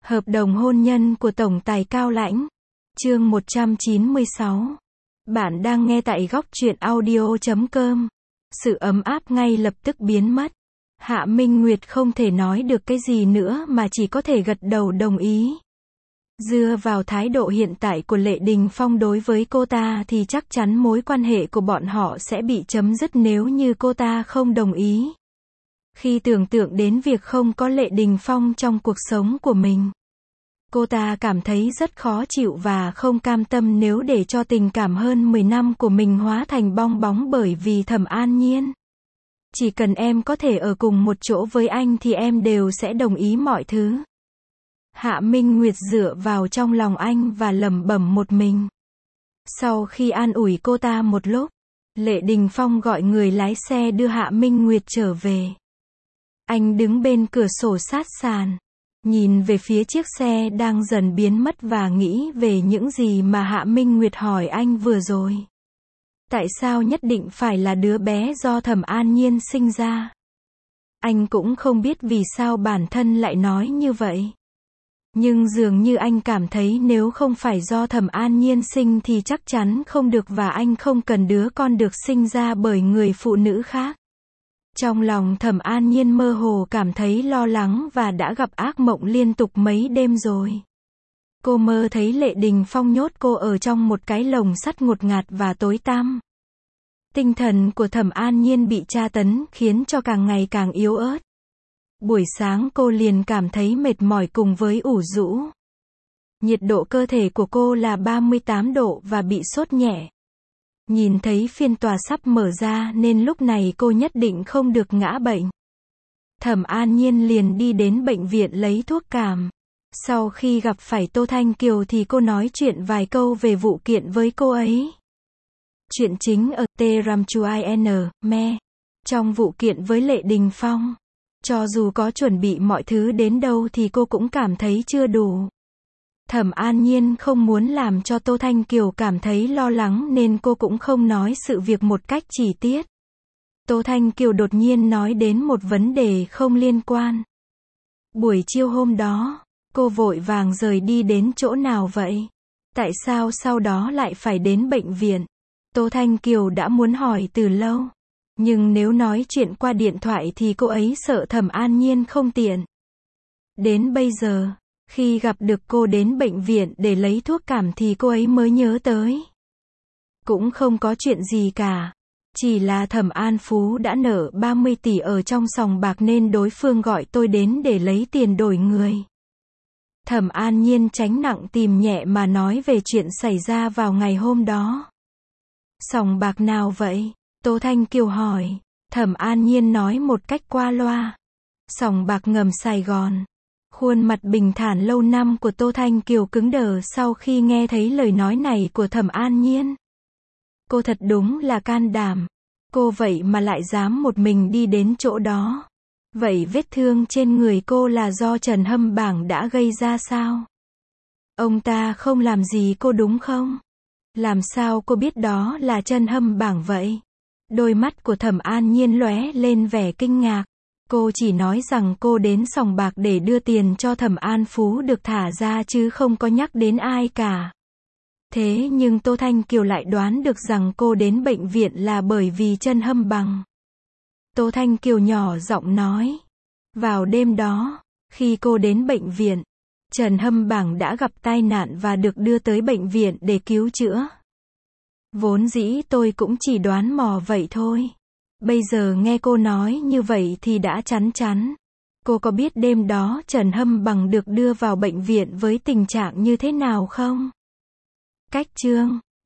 Hợp đồng hôn nhân của Tổng tài Cao Lãnh. Chương 196. Bạn đang nghe tại góc truyện audio.com. Sự ấm áp ngay lập tức biến mất. Hạ Minh Nguyệt không thể nói được cái gì nữa mà chỉ có thể gật đầu đồng ý. Dựa vào thái độ hiện tại của Lệ Đình Phong đối với cô ta thì chắc chắn mối quan hệ của bọn họ sẽ bị chấm dứt nếu như cô ta không đồng ý. Khi tưởng tượng đến việc không có Lệ Đình Phong trong cuộc sống của mình, cô ta cảm thấy rất khó chịu và không cam tâm nếu để cho tình cảm hơn 10 năm của mình hóa thành bong bóng bởi vì Thẩm An Nhiên. Chỉ cần em có thể ở cùng một chỗ với anh thì em đều sẽ đồng ý mọi thứ. Hạ Minh Nguyệt dựa vào trong lòng anh và lẩm bẩm một mình. Sau khi an ủi cô ta một lúc, Lệ Đình Phong gọi người lái xe đưa Hạ Minh Nguyệt trở về. Anh đứng bên cửa sổ sát sàn, nhìn về phía chiếc xe đang dần biến mất và nghĩ về những gì mà Hạ Minh Nguyệt hỏi anh vừa rồi. Tại sao nhất định phải là đứa bé do Thẩm An Nhiên sinh ra? Anh cũng không biết vì sao bản thân lại nói như vậy. Nhưng dường như anh cảm thấy nếu không phải do Thẩm An Nhiên sinh thì chắc chắn không được và anh không cần đứa con được sinh ra bởi người phụ nữ khác. Trong lòng Thẩm An Nhiên mơ hồ cảm thấy lo lắng và đã gặp ác mộng liên tục mấy đêm rồi. Cô mơ thấy Lệ Đình Phong nhốt cô ở trong một cái lồng sắt ngột ngạt và tối tăm. Tinh thần của Thẩm An Nhiên bị tra tấn khiến cho càng ngày càng yếu ớt. Buổi sáng cô liền cảm thấy mệt mỏi cùng với ủ rũ. Nhiệt độ cơ thể của cô là 38 độ và bị sốt nhẹ. Nhìn thấy phiên tòa sắp mở ra nên lúc này cô nhất định không được ngã bệnh. Thẩm An Nhiên liền đi đến bệnh viện lấy thuốc cảm. Sau khi gặp phải Tô Thanh Kiều thì cô nói chuyện vài câu về vụ kiện với cô ấy. Chuyện chính ở T-Ram-Chu-I-N, Me. Trong vụ kiện với Lệ Đình Phong, cho dù có chuẩn bị mọi thứ đến đâu thì cô cũng cảm thấy chưa đủ. Thẩm An Nhiên không muốn làm cho Tô Thanh Kiều cảm thấy lo lắng nên cô cũng không nói sự việc một cách chi tiết. Tô Thanh Kiều đột nhiên nói đến một vấn đề không liên quan. Buổi chiều hôm đó, cô vội vàng rời đi đến chỗ nào vậy? Tại sao sau đó lại phải đến bệnh viện? Tô Thanh Kiều đã muốn hỏi từ lâu. Nhưng nếu nói chuyện qua điện thoại thì cô ấy sợ Thẩm An Nhiên không tiện. Đến bây giờ, khi gặp được cô đến bệnh viện để lấy thuốc cảm thì cô ấy mới nhớ tới. Cũng không có chuyện gì cả. Chỉ là Thẩm An Phú đã nợ 30 tỷ ở trong sòng bạc nên đối phương gọi tôi đến để lấy tiền đổi người. Thẩm An Nhiên tránh nặng tìm nhẹ mà nói về chuyện xảy ra vào ngày hôm đó. Sòng bạc nào vậy? Tô Thanh Kiều hỏi. Thẩm An Nhiên nói một cách qua loa. Sòng bạc ngầm Sài Gòn. Khuôn mặt bình thản lâu năm của Tô Thanh Kiều cứng đờ sau khi nghe thấy lời nói này của Thẩm An Nhiên. Cô thật đúng là can đảm. Cô vậy mà lại dám một mình đi đến chỗ đó. Vậy vết thương trên người cô là do Trần Hâm Bảng đã gây ra sao? Ông ta không làm gì cô đúng không? Làm sao cô biết đó là Trần Hâm Bảng vậy? Đôi mắt của Thẩm An Nhiên lóe lên vẻ kinh ngạc. Cô chỉ nói rằng cô đến sòng bạc để đưa tiền cho Thẩm An Phú được thả ra chứ không có nhắc đến ai cả. Thế nhưng Tô Thanh Kiều lại đoán được rằng cô đến bệnh viện là bởi vì Trần Hâm Bằng. Tô Thanh Kiều nhỏ giọng nói. Vào đêm đó, khi cô đến bệnh viện, Trần Hâm Bảng đã gặp tai nạn và được đưa tới bệnh viện để cứu chữa. Vốn dĩ tôi cũng chỉ đoán mò vậy thôi. Bây giờ nghe cô nói như vậy thì đã chắn chắn. Cô có biết đêm đó Trần Hâm Bằng được đưa vào bệnh viện với tình trạng như thế nào không? Cách chương